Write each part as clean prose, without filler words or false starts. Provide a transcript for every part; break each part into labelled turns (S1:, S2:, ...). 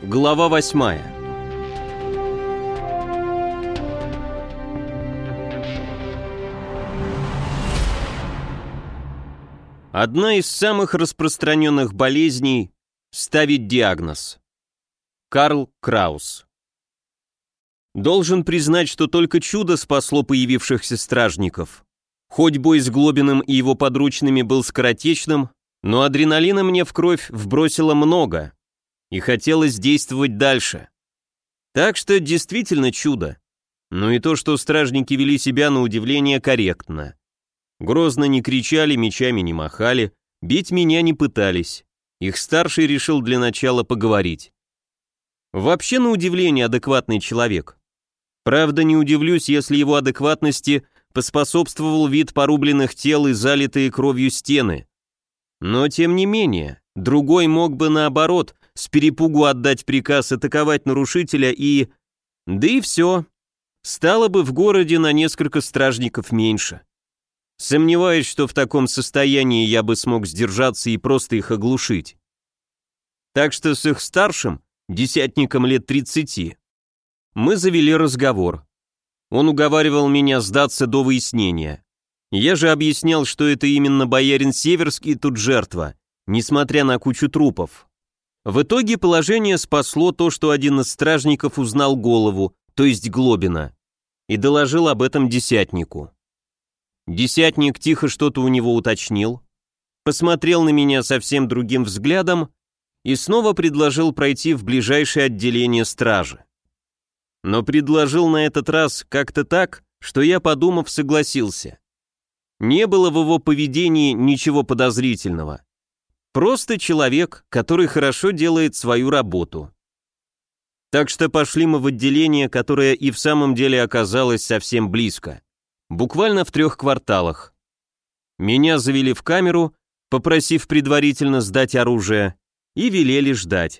S1: Глава 8. Одна из самых распространенных болезней – ставить диагноз. Карл Краус. Должен признать, что только чудо спасло появившихся стражников. Хоть бой с Глобиным и его подручными был скоротечным, но адреналина мне в кровь вбросило много, и хотелось действовать дальше. Так что действительно чудо. Ну и то, что стражники вели себя на удивление корректно. Грозно не кричали, мечами не махали, бить меня не пытались. Их старший решил для начала поговорить. Вообще, на удивление, адекватный человек. Правда, не удивлюсь, если его адекватности поспособствовал вид порубленных тел и залитые кровью стены. Но, тем не менее, другой мог бы, наоборот, с перепугу отдать приказ атаковать нарушителя и... Да и все. Стало бы в городе на несколько стражников меньше. Сомневаюсь, что в таком состоянии я бы смог сдержаться и просто их оглушить. Так что с их старшим, десятником лет 30, мы завели разговор. Он уговаривал меня сдаться до выяснения. Я же объяснял, что это именно боярин Северский тут жертва, несмотря на кучу трупов. В итоге положение спасло то, что один из стражников узнал голову, то есть Глобина, и доложил об этом десятнику. Десятник тихо что-то у него уточнил, посмотрел на меня совсем другим взглядом и снова предложил пройти в ближайшее отделение стражи. Но предложил на этот раз как-то так, что я, подумав, согласился. Не было в его поведении ничего подозрительного. Просто человек, который хорошо делает свою работу. Так что пошли мы в отделение, которое и в самом деле оказалось совсем близко. Буквально в 3 кварталах. Меня завели в камеру, попросив предварительно сдать оружие, и велели ждать.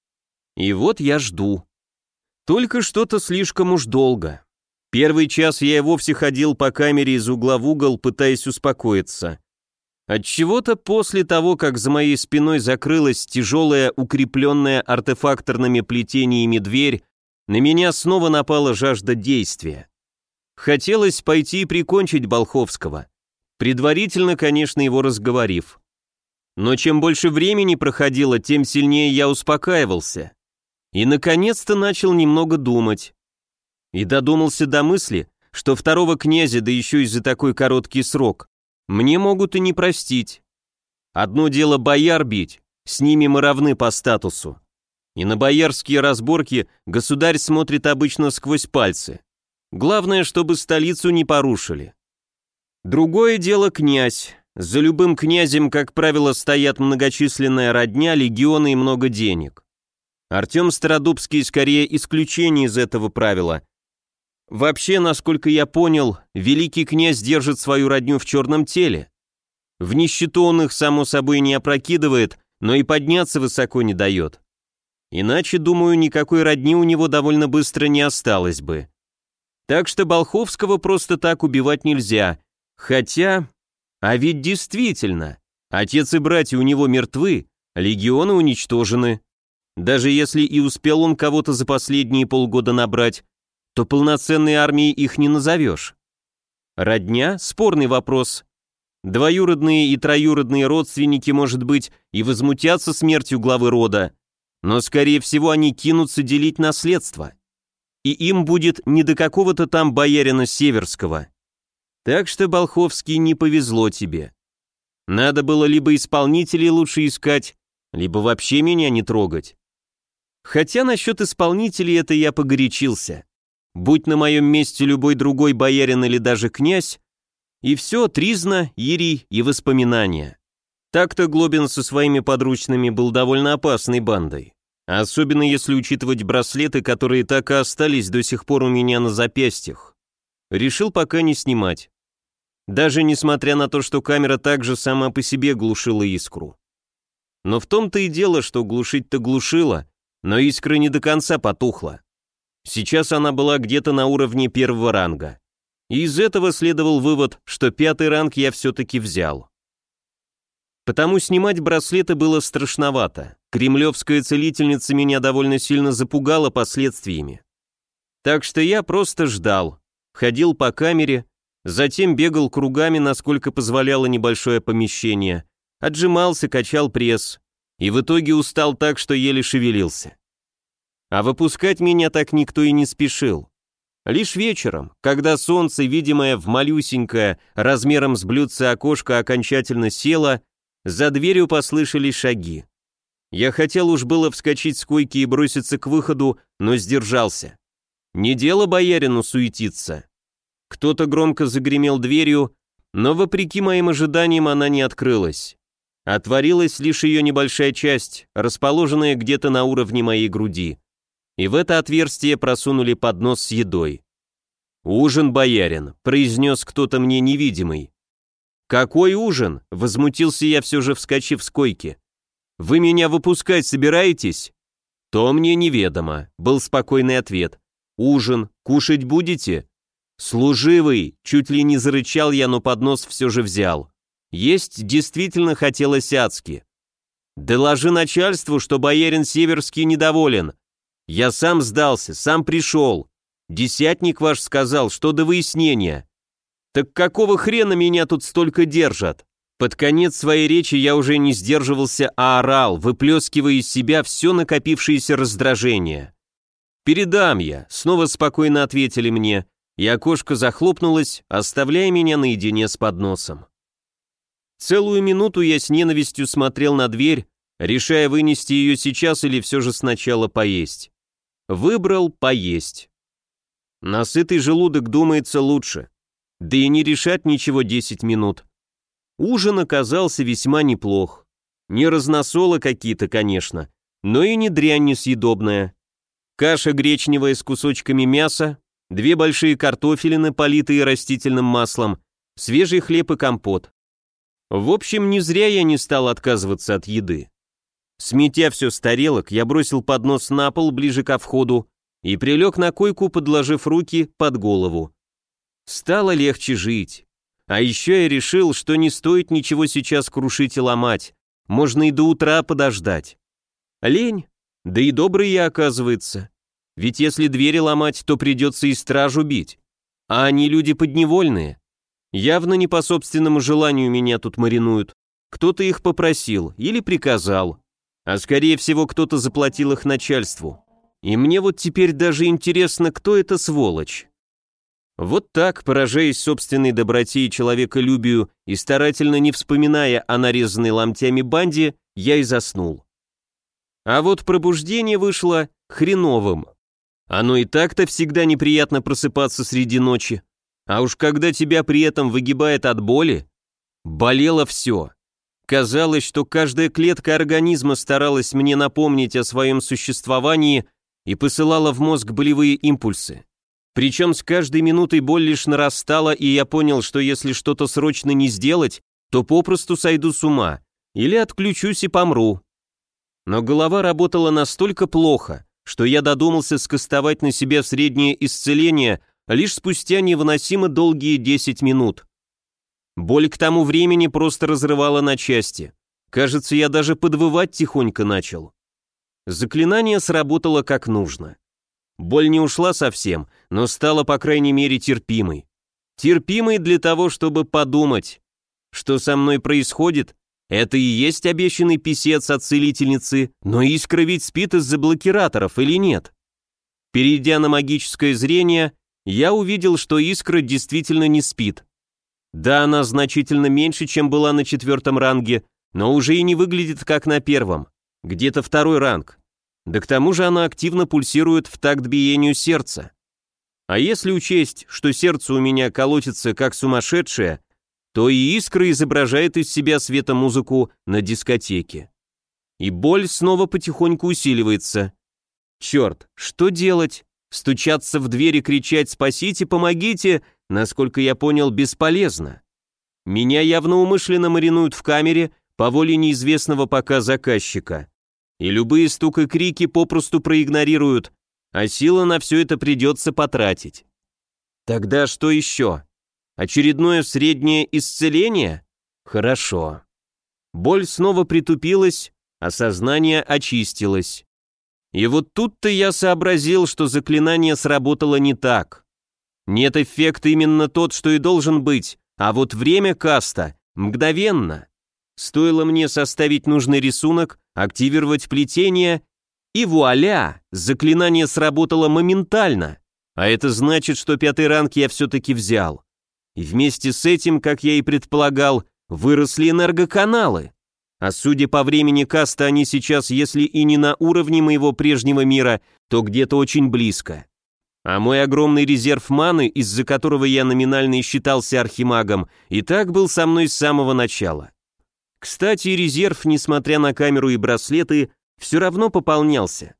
S1: И вот я жду. Только что-то слишком уж долго. Первый час я и вовсе ходил по камере из угла в угол, пытаясь успокоиться. Отчего-то после того, как за моей спиной закрылась тяжелая, укрепленная артефакторными плетениями дверь, на меня снова напала жажда действия. Хотелось пойти и прикончить Болховского, предварительно, конечно, его разговорив. Но чем больше времени проходило, тем сильнее я успокаивался. И, наконец-то, начал немного думать. И додумался до мысли, что второго князя, да еще и за такой короткий срок, мне могут и не простить. Одно дело бояр бить, с ними мы равны по статусу. И на боярские разборки государь смотрит обычно сквозь пальцы. Главное, чтобы столицу не порушили. Другое дело князь. За любым князем, как правило, стоят многочисленная родня, легионы и много денег. Артем Стародубский скорее исключение из этого правила. Вообще, насколько я понял, великий князь держит свою родню в черном теле. В нищету он их, само собой, не опрокидывает, но и подняться высоко не дает. Иначе, думаю, никакой родни у него довольно быстро не осталось бы. Так что Болховского просто так убивать нельзя. Хотя... А ведь действительно, отец и братья у него мертвы, легионы уничтожены. Даже если и успел он кого-то за последние полгода набрать, то полноценной армией их не назовешь. Родня – спорный вопрос. Двоюродные и троюродные родственники, может быть, и возмутятся смертью главы рода, но, скорее всего, они кинутся делить наследство. И им будет не до какого-то там боярина Северского. Так что, Болховский, не повезло тебе. Надо было либо исполнителей лучше искать, либо вообще меня не трогать. Хотя насчет исполнителей это я погорячился. Будь на моем месте любой другой боярин или даже князь, и все, тризна, ирий и воспоминания. Так-то Глобин со своими подручными был довольно опасной бандой. Особенно если учитывать браслеты, которые так и остались до сих пор у меня на запястьях. Решил пока не снимать. Даже несмотря на то, что камера также сама по себе глушила искру. Но в том-то и дело, что глушить-то глушила, но искра не до конца потухла. Сейчас она была где-то на уровне 1-го ранга. И из этого следовал вывод, что 5-й ранг я все-таки взял. Потому снимать браслеты было страшновато. Кремлевская целительница меня довольно сильно запугала последствиями. Так что я просто ждал, ходил по камере, затем бегал кругами, насколько позволяло небольшое помещение, отжимался, качал пресс, и в итоге устал так, что еле шевелился. А выпускать меня так никто и не спешил. Лишь вечером, когда солнце, видимое в малюсенькое, размером с блюдце окошко, окончательно село, за дверью послышались шаги. Я хотел уж было вскочить с койки и броситься к выходу, но сдержался. Не дело боярину суетиться. Кто-то громко загремел дверью, но вопреки моим ожиданиям она не открылась. Отворилась лишь ее небольшая часть, расположенная где-то на уровне моей груди. И в это отверстие просунули поднос с едой. «Ужин, боярин», — произнес кто-то мне невидимый. «Какой ужин?» — возмутился я, все же вскочив с койки. «Вы меня выпускать собираетесь?» «То мне неведомо», — был спокойный ответ. «Ужин, кушать будете?» «Служивый», — чуть ли не зарычал я, но поднос все же взял. Есть действительно хотелось адски. «Доложи начальству, что боярин Северский недоволен. Я сам сдался, сам пришел. Десятник ваш сказал, что до выяснения. Так какого хрена меня тут столько держат?» Под конец своей речи я уже не сдерживался, а орал, выплескивая из себя все накопившееся раздражение. «Передам я», — снова спокойно ответили мне, и окошко захлопнулось, оставляя меня наедине с подносом. Целую минуту я с ненавистью смотрел на дверь, решая, вынести ее сейчас или все же сначала поесть. Выбрал поесть. На сытый желудок думается лучше. Да и не решать ничего 10 минут. Ужин оказался весьма неплох. Не разносолы какие-то, конечно, но и не дрянь несъедобная. Каша гречневая с кусочками мяса, 2 большие картофелины, политые растительным маслом, свежий хлеб и компот. В общем, не зря я не стал отказываться от еды. Сметя все с тарелок, я бросил поднос на пол ближе ко входу и прилег на койку, подложив руки под голову. Стало легче жить. А еще я решил, что не стоит ничего сейчас крушить и ломать, можно и до утра подождать. Лень? Да и добрый я, оказывается. Ведь если двери ломать, то придется и стражу бить. А они люди подневольные. Явно не по собственному желанию меня тут маринуют. Кто-то их попросил или приказал. А скорее всего, кто-то заплатил их начальству. И мне вот теперь даже интересно, кто это сволочь. Вот так, поражаясь собственной доброте и человеколюбию и старательно не вспоминая о нарезанной ломтями банде, я и заснул. А вот пробуждение вышло хреновым. Оно и так-то всегда неприятно просыпаться среди ночи. А уж когда тебя при этом выгибает от боли, болело все. Казалось, что каждая клетка организма старалась мне напомнить о своем существовании и посылала в мозг болевые импульсы. Причем с каждой минутой боль лишь нарастала, и я понял, что если что-то срочно не сделать, то попросту сойду с ума, или отключусь и помру. Но голова работала настолько плохо, что я додумался скостовать на себя среднее исцеление лишь спустя невыносимо долгие 10 минут. Боль к тому времени просто разрывала на части. Кажется, я даже подвывать тихонько начал. Заклинание сработало как нужно. Боль не ушла совсем, но стала, по крайней мере, терпимой. Терпимой для того, чтобы подумать, что со мной происходит. Это и есть обещанный писец от целительницы, но искра ведь спит из-за блокираторов или нет? Перейдя на магическое зрение, я увидел, что искра действительно не спит. Да, она значительно меньше, чем была на 4-м ранге, но уже и не выглядит как на 1-м, где-то 2-й ранг. Да к тому же она активно пульсирует в такт биению сердца. А если учесть, что сердце у меня колотится как сумасшедшее, то и искра изображает из себя светомузыку на дискотеке. И боль снова потихоньку усиливается. Черт, что делать? Стучаться в дверь и кричать «спасите, помогите», насколько я понял, бесполезно. Меня явно умышленно маринуют в камере по воле неизвестного пока заказчика. И любые стук и крики попросту проигнорируют, а силы на все это придется потратить. Тогда что еще? Очередное среднее исцеление? Хорошо. Боль снова притупилась, а сознание очистилось. И вот тут-то я сообразил, что заклинание сработало не так. Нет, эффект именно тот, что и должен быть, а вот время каста мгновенно. Стоило мне составить нужный рисунок, активировать плетение, и вуаля, заклинание сработало моментально. А это значит, что 5-й ранг я все-таки взял. И вместе с этим, как я и предполагал, выросли энергоканалы. А судя по времени каста, они сейчас, если и не на уровне моего прежнего мира, то где-то очень близко. А мой огромный резерв маны, из-за которого я номинально и считался архимагом, и так был со мной с самого начала. Кстати, резерв, несмотря на камеру и браслеты, все равно пополнялся.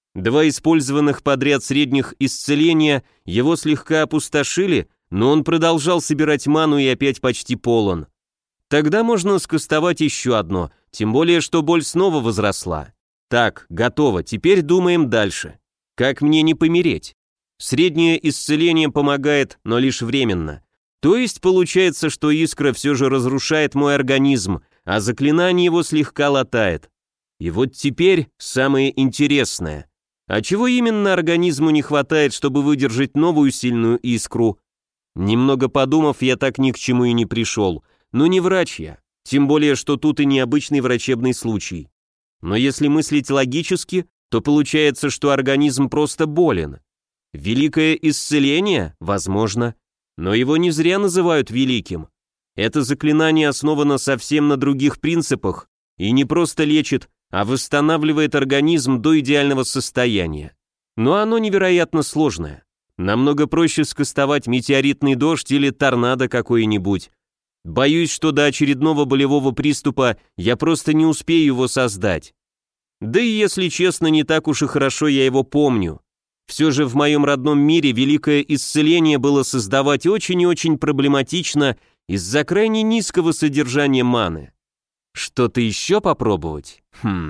S1: 2 использованных подряд средних исцеления его слегка опустошили, но он продолжал собирать ману и опять почти полон. Тогда можно скастовать еще одно, тем более, что боль снова возросла. Так, готово, теперь думаем дальше. Как мне не помереть? Среднее исцеление помогает, но лишь временно. То есть получается, что искра все же разрушает мой организм, а заклинание его слегка латает. И вот теперь самое интересное. А чего именно организму не хватает, чтобы выдержать новую сильную искру? Немного подумав, я так ни к чему и не пришел. Но не врач я, тем более, что тут и необычный врачебный случай. Но если мыслить логически, то получается, что организм просто болен. Великое исцеление? Возможно. Но его не зря называют великим. Это заклинание основано совсем на других принципах и не просто лечит, а восстанавливает организм до идеального состояния. Но оно невероятно сложное. Намного проще скастовать метеоритный дождь или торнадо какое-нибудь. Боюсь, что до очередного болевого приступа я просто не успею его создать. Да и если честно, не так уж и хорошо я его помню. Все же в моем родном мире великое исцеление было создавать очень и очень проблематично из-за крайне низкого содержания маны. Что-то еще попробовать?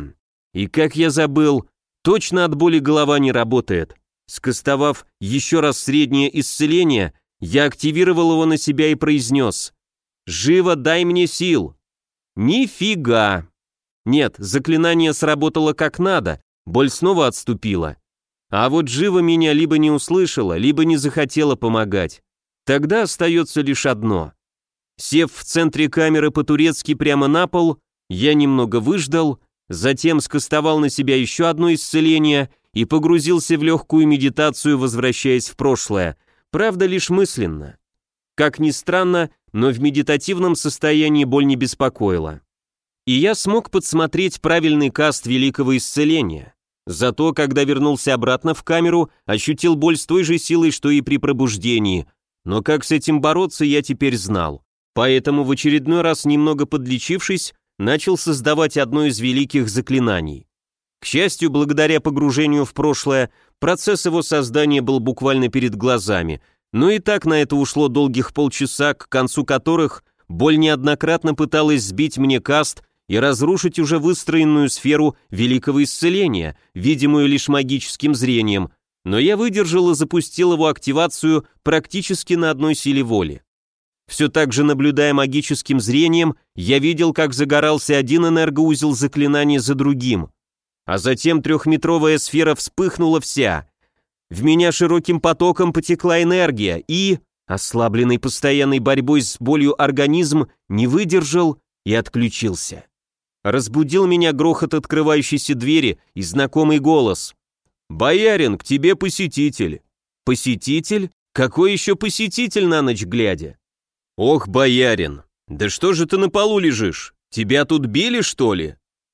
S1: И как я забыл, точно от боли голова не работает. Скастовав еще раз среднее исцеление, я активировал его на себя и произнес: «Живо дай мне сил!» Нифига! Нет, заклинание сработало как надо, боль снова отступила. А вот живо меня либо не услышала, либо не захотела помогать. Тогда остается лишь одно. Сев в центре камеры по-турецки прямо на пол, я немного выждал, затем скастовал на себя еще одно исцеление и погрузился в легкую медитацию, возвращаясь в прошлое, правда лишь мысленно. Как ни странно, но в медитативном состоянии боль не беспокоила. И я смог подсмотреть правильный каст великого исцеления. Зато, когда вернулся обратно в камеру, ощутил боль с той же силой, что и при пробуждении. Но как с этим бороться, я теперь знал. Поэтому в очередной раз, немного подлечившись, начал создавать одно из великих заклинаний. К счастью, благодаря погружению в прошлое, процесс его создания был буквально перед глазами, но и так на это ушло долгих полчаса, к концу которых боль неоднократно пыталась сбить мне каст и разрушить уже выстроенную сферу великого исцеления, видимую лишь магическим зрением, но я выдержал и запустил его активацию практически на одной силе воли. Все так же, наблюдая магическим зрением, я видел, как загорался один энергоузел заклинания за другим, а затем 3-метровая сфера вспыхнула вся. В меня широким потоком потекла энергия, и, ослабленный постоянной борьбой с болью организм, не выдержал и отключился. Разбудил меня грохот открывающейся двери и знакомый голос. «Боярин, к тебе посетитель». «Посетитель? Какой еще посетитель на ночь глядя?» «Ох, боярин, да что же ты на полу лежишь? Тебя тут били, что ли?»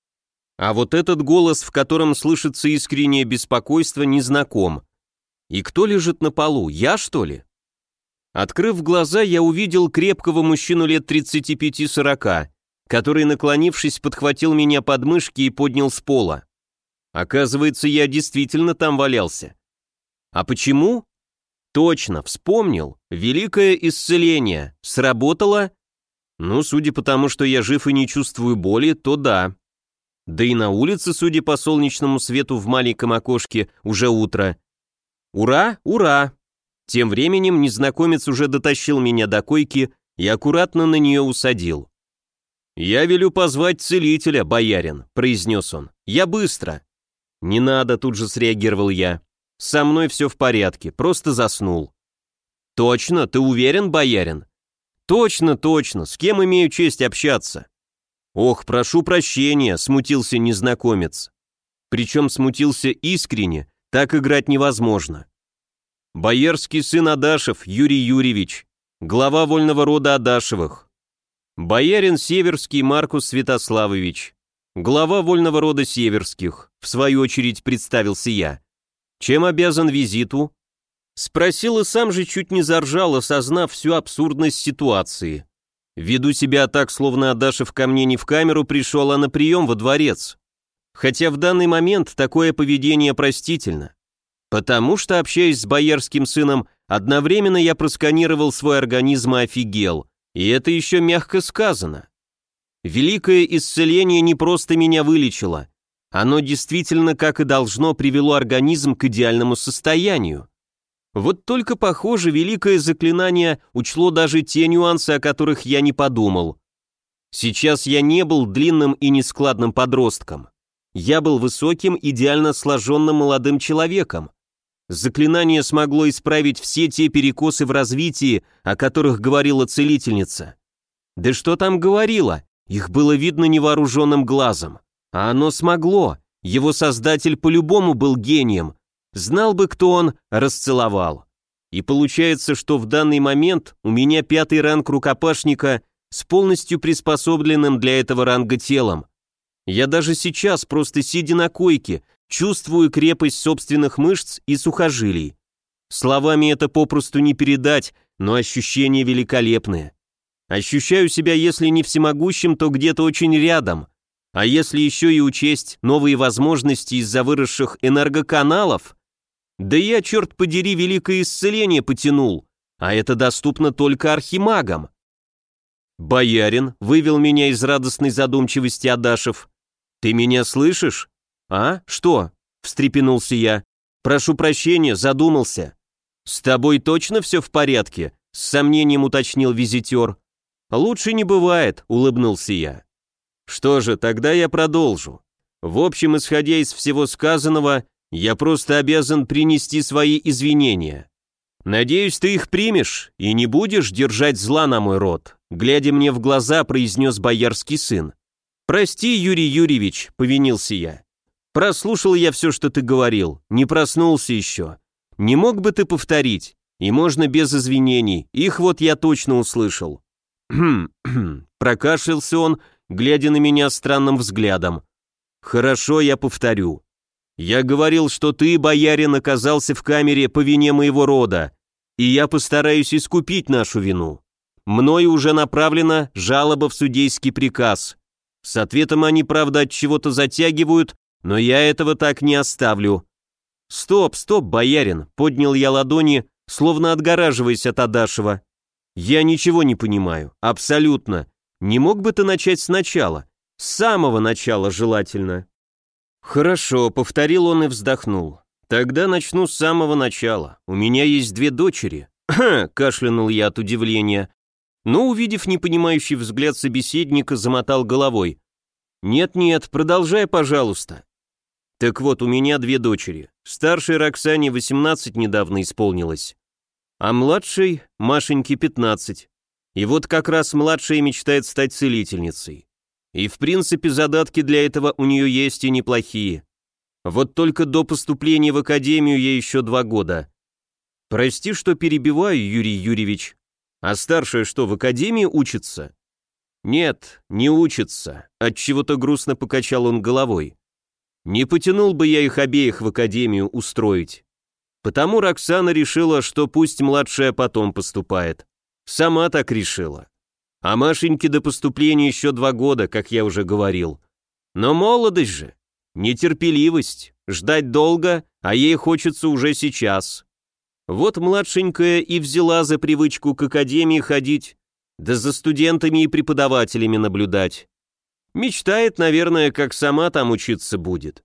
S1: А вот этот голос, в котором слышится искреннее беспокойство, незнаком. И кто лежит на полу, я, что ли? Открыв глаза, я увидел крепкого мужчину лет 35-40, который, наклонившись, подхватил меня под мышки и поднял с пола. Оказывается, я действительно там валялся. А почему? Точно, вспомнил. Великое исцеление. Сработало? Ну, судя по тому, что я жив и не чувствую боли, то да. Да и на улице, судя по солнечному свету в маленьком окошке, уже утро. Ура, ура! Тем временем незнакомец уже дотащил меня до койки и аккуратно на нее усадил. «Я велю позвать целителя, боярин», — произнес он. «Я быстро». «Не надо», — тут же среагировал я. «Со мной все в порядке, просто заснул». «Точно? Ты уверен, боярин?» «Точно, точно. С кем имею честь общаться?» «Ох, прошу прощения», — смутился незнакомец. Причем смутился искренне, так играть невозможно. «Боярский сын Адашев, Юрий Юрьевич, глава вольного рода Адашевых. Боярин Северский Маркус Святославович, глава вольного рода Северских», в свою очередь представился я. «Чем обязан визиту?» Спросил и сам же чуть не заржал, осознав всю абсурдность ситуации. Веду себя так, словно Адашев ко мне не в камеру пришел, а на прием во дворец. Хотя в данный момент такое поведение простительно. Потому что, общаясь с боярским сыном, одновременно я просканировал свой организм и офигел. И это еще мягко сказано. Великое исцеление не просто меня вылечило. Оно действительно, как и должно, привело организм к идеальному состоянию. Вот только, похоже, великое заклинание учло даже те нюансы, о которых я не подумал. Сейчас я не был длинным и нескладным подростком. Я был высоким, идеально сложенным молодым человеком. Заклинание смогло исправить все те перекосы в развитии, о которых говорила целительница. Да что там говорила, их было видно невооруженным глазом. А оно смогло, его создатель по-любому был гением. Знал бы, кто он, расцеловал. И получается, что в данный момент у меня 5-й ранг рукопашника с полностью приспособленным для этого ранга телом. Я даже сейчас, просто сидя на койке, чувствую крепость собственных мышц и сухожилий. Словами это попросту не передать, но ощущения великолепные. Ощущаю себя, если не всемогущим, то где-то очень рядом. А если еще и учесть новые возможности из-за выросших энергоканалов, да я, черт подери, великое исцеление потянул, а это доступно только архимагам. «Боярин», — вывел меня из радостной задумчивости Адашев. «Ты меня слышишь?» «А? Что?» — встрепенулся я. «Прошу прощения, задумался». «С тобой точно все в порядке?» — с сомнением уточнил визитер. «Лучше не бывает», — улыбнулся я. «Что же, тогда я продолжу. В общем, исходя из всего сказанного, я просто обязан принести свои извинения. Надеюсь, ты их примешь и не будешь держать зла на мой род», глядя мне в глаза, произнес боярский сын. «Прости, Юрий Юрьевич», — повинился я. «Прослушал я все, что ты говорил, не проснулся еще. Не мог бы ты повторить? И можно без извинений, их вот я точно услышал». Прокашлялся он, глядя на меня странным взглядом. «Хорошо, я повторю. Я говорил, что ты, боярин, оказался в камере по вине моего рода, и я постараюсь искупить нашу вину. Мною уже направлена жалоба в судейский приказ. С ответом они, правда, от чего-то затягивают, но я этого так не оставлю». «Стоп, стоп, боярин», — поднял я ладони, словно отгораживаясь от Адашева. «Я ничего не понимаю, абсолютно. Не мог бы ты начать сначала? С самого начала желательно». «Хорошо», — повторил он и вздохнул. «Тогда начну с самого начала. У меня есть 2 дочери». Кашлянул я от удивления. Но, увидев непонимающий взгляд собеседника, замотал головой. «Нет-нет, продолжай, пожалуйста». «Так вот, у меня 2 дочери. Старшей Роксане 18 недавно исполнилось, а младшей Машеньке 15. И вот как раз младшая мечтает стать целительницей. И в принципе задатки для этого у нее есть и неплохие. Вот только до поступления в академию ей еще 2 года. Прости, что перебиваю, Юрий Юрьевич. А старшая что, в академии учится?» «Нет, не учится», — отчего-то грустно покачал он головой. «Не потянул бы я их обеих в академию устроить. Потому Роксана решила, что пусть младшая потом поступает. Сама так решила. А Машеньке до поступления еще 2 года, как я уже говорил. Но молодость же, нетерпеливость, ждать долго, а ей хочется уже сейчас. Вот младшенькая и взяла за привычку к академии ходить, да за студентами и преподавателями наблюдать. Мечтает, наверное, как сама там учиться будет».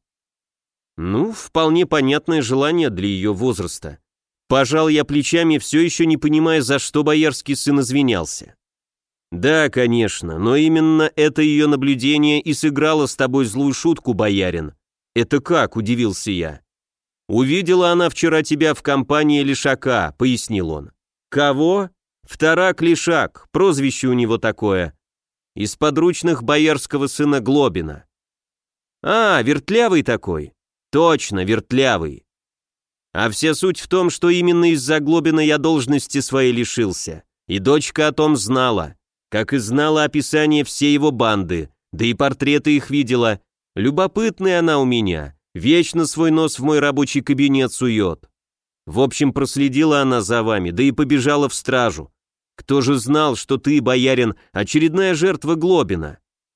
S1: Ну, вполне понятное желание для ее возраста. Пожал я плечами, все еще не понимая, за что боярский сын извинялся. Да, конечно, но именно это ее наблюдение и сыграло с тобой злую шутку, боярин. Это как, удивился я. Увидела она вчера тебя в компании Лишака, пояснил он. Кого? Вторак Лишак, прозвище у него такое. Из подручных боярского сына Глобина. А, вертлявый такой. Точно, вертлявый. А вся суть в том, что именно из-за Глобина я должности своей лишился. И дочка о том знала. Как и знала описание всей его банды, да и портреты их видела. Любопытная она у меня, вечно свой нос в мой рабочий кабинет сует. В общем, проследила она за вами, да и побежала в стражу. Кто же знал, что ты, боярин, очередная жертва Глобина?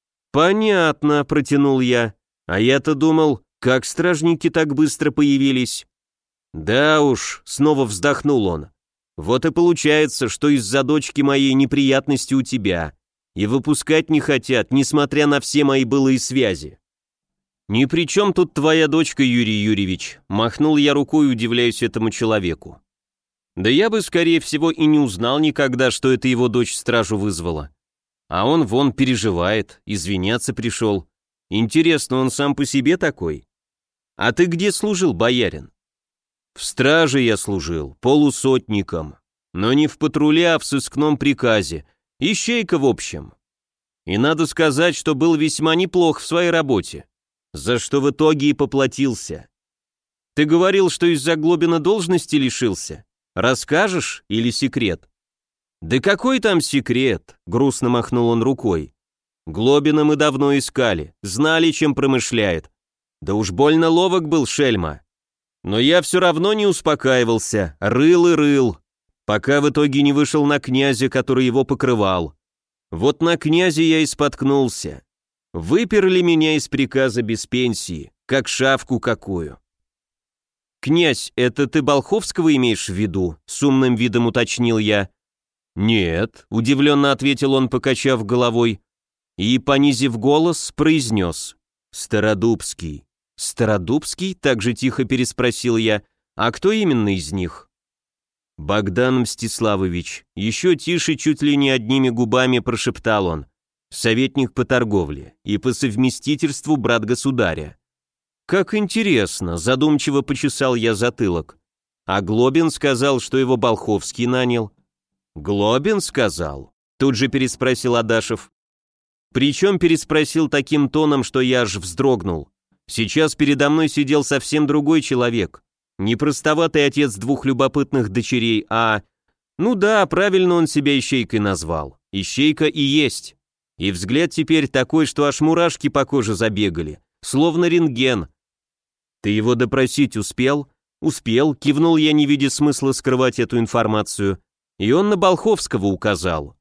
S1: Понятно, протянул я. А я-то думал, как стражники так быстро появились. Да уж, снова вздохнул он. Вот и получается, что из-за дочки моей неприятности у тебя. И выпускать не хотят, несмотря на все мои былые связи. «Ни при чем тут твоя дочка, Юрий Юрьевич», — махнул я рукой, удивляюсь этому человеку. Да я бы, скорее всего, и не узнал никогда, что это его дочь стражу вызвала. А он вон переживает, извиняться пришел. Интересно, он сам по себе такой? А ты где служил, боярин? В страже я служил, полусотником. Но не в патруле, а в сыскном приказе. Ищейка в общем. И надо сказать, что был весьма неплох в своей работе. За что в итоге и поплатился. Ты говорил, что из-за Глобина должности лишился? Расскажешь или секрет? Да какой там секрет? Грустно махнул он рукой. Глобина мы давно искали, знали, чем промышляет. Да уж больно ловок был шельма. Но я все равно не успокаивался, рыл и рыл, пока в итоге не вышел на князя, который его покрывал. Вот на князе я и споткнулся. Выперли меня из приказа без пенсии, как шавку какую. «Князь, это ты Болховского имеешь в виду?» — с умным видом уточнил я. «Нет», — удивленно ответил он, покачав головой, и, понизив голос, произнес. «Стародубский». «Стародубский?» — так же тихо переспросил я. «А кто именно из них?» «Богдан Мстиславович», еще тише, чуть ли не одними губами прошептал он. «Советник по торговле и по совместительству брат государя». «Как интересно», — задумчиво почесал я затылок. «А Глобин сказал, что его Болховский нанял». «Глобин сказал?» — тут же переспросил Адашев. Причем переспросил таким тоном, что я аж вздрогнул. Сейчас передо мной сидел совсем другой человек. Не простоватый отец двух любопытных дочерей, а... Ну да, правильно он себя ищейкой назвал. Ищейка и есть. И взгляд теперь такой, что аж мурашки по коже забегали. Словно рентген. «Ты его допросить успел?» «Успел», кивнул я, не видя смысла скрывать эту информацию. И он на Болховского указал.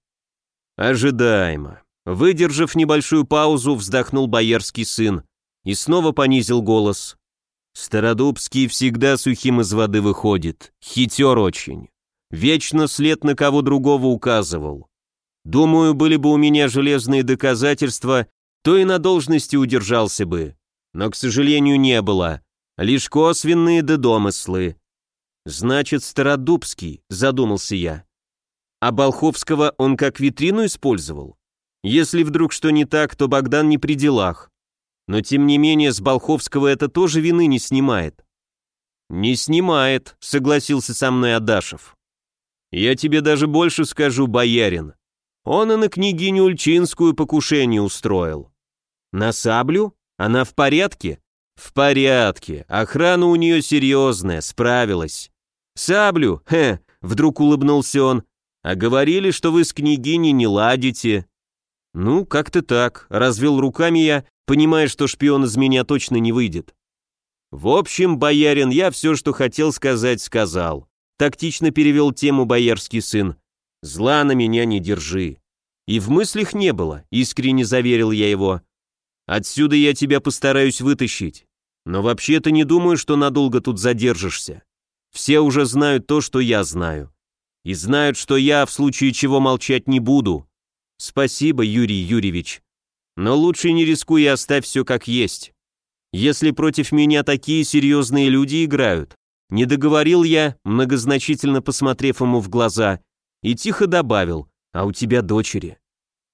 S1: Ожидаемо. Выдержав небольшую паузу, вздохнул боярский сын и снова понизил голос. Стародубский всегда сухим из воды выходит, хитер очень. Вечно след на кого другого указывал. Думаю, были бы у меня железные доказательства, то и на должности удержался бы. Но, к сожалению, не было. Лишь косвенные да домыслы. Значит, Стародубский, задумался я. А Болховского он как витрину использовал? Если вдруг что не так, то Богдан не при делах. Но тем не менее с Болховского это тоже вины не снимает. Не снимает, согласился со мной Адашев. Я тебе даже больше скажу, боярин. Он и на княгиню Ульчинскую покушение устроил. На саблю? Она в порядке? В порядке. Охрана у нее серьезная, справилась. Саблю? Вдруг улыбнулся он. А говорили, что вы с княгиней не ладите. Ну, как-то так. Развел руками я, понимая, что шпион из меня точно не выйдет. В общем, боярин, я все, что хотел сказать, сказал. Тактично перевел тему боярский сын. Зла на меня не держи. И в мыслях не было, искренне заверил я его. Отсюда я тебя постараюсь вытащить. Но вообще-то не думаю, что надолго тут задержишься. Все уже знают то, что я знаю. И знают, что я в случае чего молчать не буду. Спасибо, Юрий Юрьевич. Но лучше не рискуй и оставь все как есть. Если против меня такие серьезные люди играют. Не договорил я, многозначительно посмотрев ему в глаза, и тихо добавил, а у тебя дочери.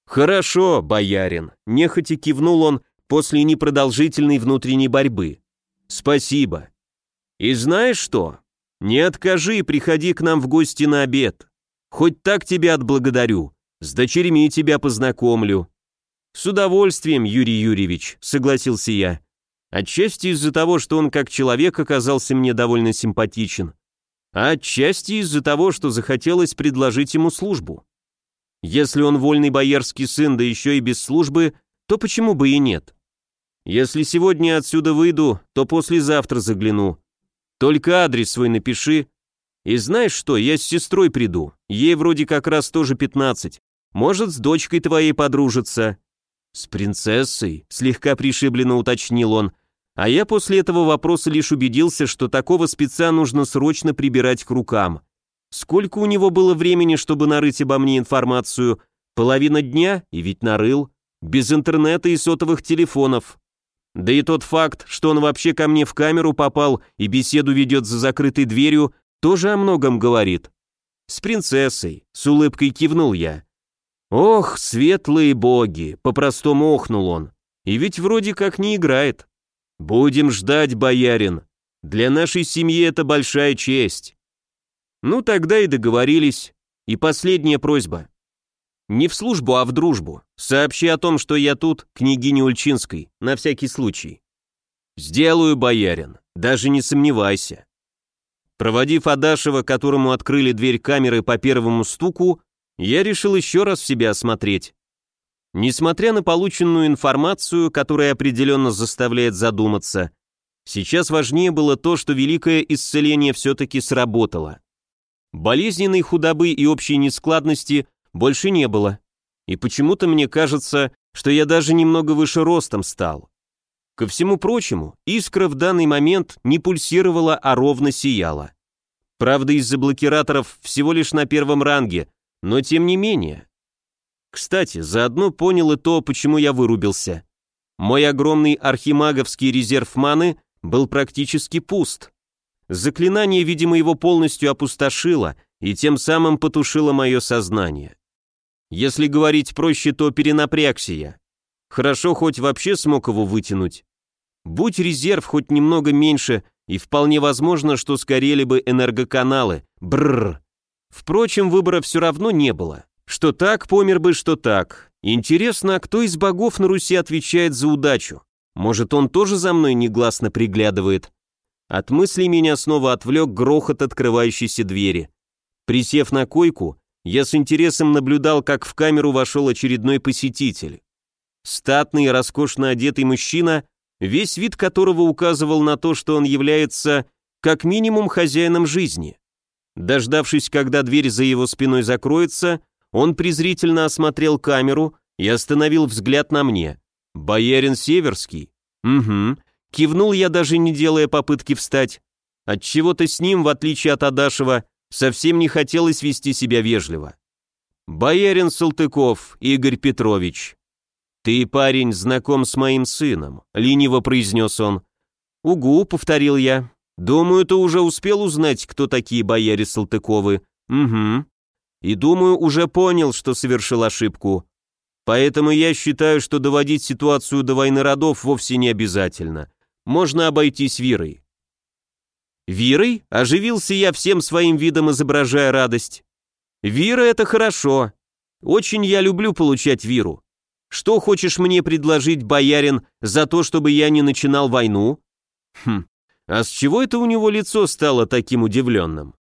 S1: «Хорошо, боярин», — нехотя кивнул он после непродолжительной внутренней борьбы. «Спасибо. И знаешь что? Не откажи и приходи к нам в гости на обед. Хоть так тебя отблагодарю, с дочерьми тебя познакомлю». «С удовольствием, Юрий Юрьевич», — согласился я. Отчасти из-за того, что он как человек оказался мне довольно симпатичен, а отчасти из-за того, что захотелось предложить ему службу. Если он вольный боярский сын, да еще и без службы, то почему бы и нет? Если сегодня отсюда выйду, то послезавтра загляну. Только адрес свой напиши. И знаешь что, я с сестрой приду, ей вроде как раз тоже 15. Может, с дочкой твоей подружиться. С принцессой, слегка пришибленно уточнил он, а я после этого вопроса лишь убедился, что такого спеца нужно срочно прибирать к рукам. Сколько у него было времени, чтобы нарыть обо мне информацию? Половина дня, и ведь нарыл. Без интернета и сотовых телефонов. Да и тот факт, что он вообще ко мне в камеру попал и беседу ведет за закрытой дверью, тоже о многом говорит. С принцессой, с улыбкой кивнул я. Ох, светлые боги, по-простому охнул он. И ведь вроде как не играет. Будем ждать, боярин. Для нашей семьи это большая честь. Ну тогда и договорились. И последняя просьба. Не в службу, а в дружбу. Сообщи о том, что я тут, княгине Ульчинской, на всякий случай. Сделаю, боярин, даже не сомневайся. Проводив Адашева, которому открыли дверь камеры по первому стуку, я решил еще раз себя осмотреть. Несмотря на полученную информацию, которая определенно заставляет задуматься, сейчас важнее было то, что великое исцеление все-таки сработало. Болезненной худобы и общей нескладности больше не было. И почему-то мне кажется, что я даже немного выше ростом стал. Ко всему прочему, искра в данный момент не пульсировала, а ровно сияла. Правда, из-за блокираторов всего лишь на первом ранге, но тем не менее. Кстати, заодно понял и то, почему я вырубился. Мой огромный архимаговский резерв маны был практически пуст. Заклинание, видимо, его полностью опустошило и тем самым потушило мое сознание. Если говорить проще, то перенапрягся я. Хорошо, хоть вообще смог его вытянуть. Будь резерв хоть немного меньше, и вполне возможно, что сгорели бы энергоканалы. Бррр. Впрочем, выбора все равно не было. Что так, помер бы, что так. Интересно, а кто из богов на Руси отвечает за удачу? Может, он тоже за мной негласно приглядывает? От мыслей меня снова отвлек грохот открывающейся двери. Присев на койку, я с интересом наблюдал, как в камеру вошел очередной посетитель. Статный и роскошно одетый мужчина, весь вид которого указывал на то, что он является как минимум хозяином жизни. Дождавшись, когда дверь за его спиной закроется, он презрительно осмотрел камеру и остановил взгляд на мне. «Боярин Северский?» «Угу». Кивнул я, даже не делая попытки встать. Отчего-то с ним, в отличие от Адашева, совсем не хотелось вести себя вежливо. «Боярин Салтыков, Игорь Петрович». «Ты, парень, знаком с моим сыном», — лениво произнес он. «Угу», — повторил я. «Думаю, ты уже успел узнать, кто такие бояре Салтыковы». «Угу». «И думаю, уже понял, что совершил ошибку. Поэтому я считаю, что доводить ситуацию до войны родов вовсе не обязательно. Можно обойтись вирой». «Вирой?» — оживился я всем своим видом, изображая радость. «Вира — это хорошо. Очень я люблю получать виру. Что хочешь мне предложить, боярин, за то, чтобы я не начинал войну?» А с чего это у него лицо стало таким удивленным?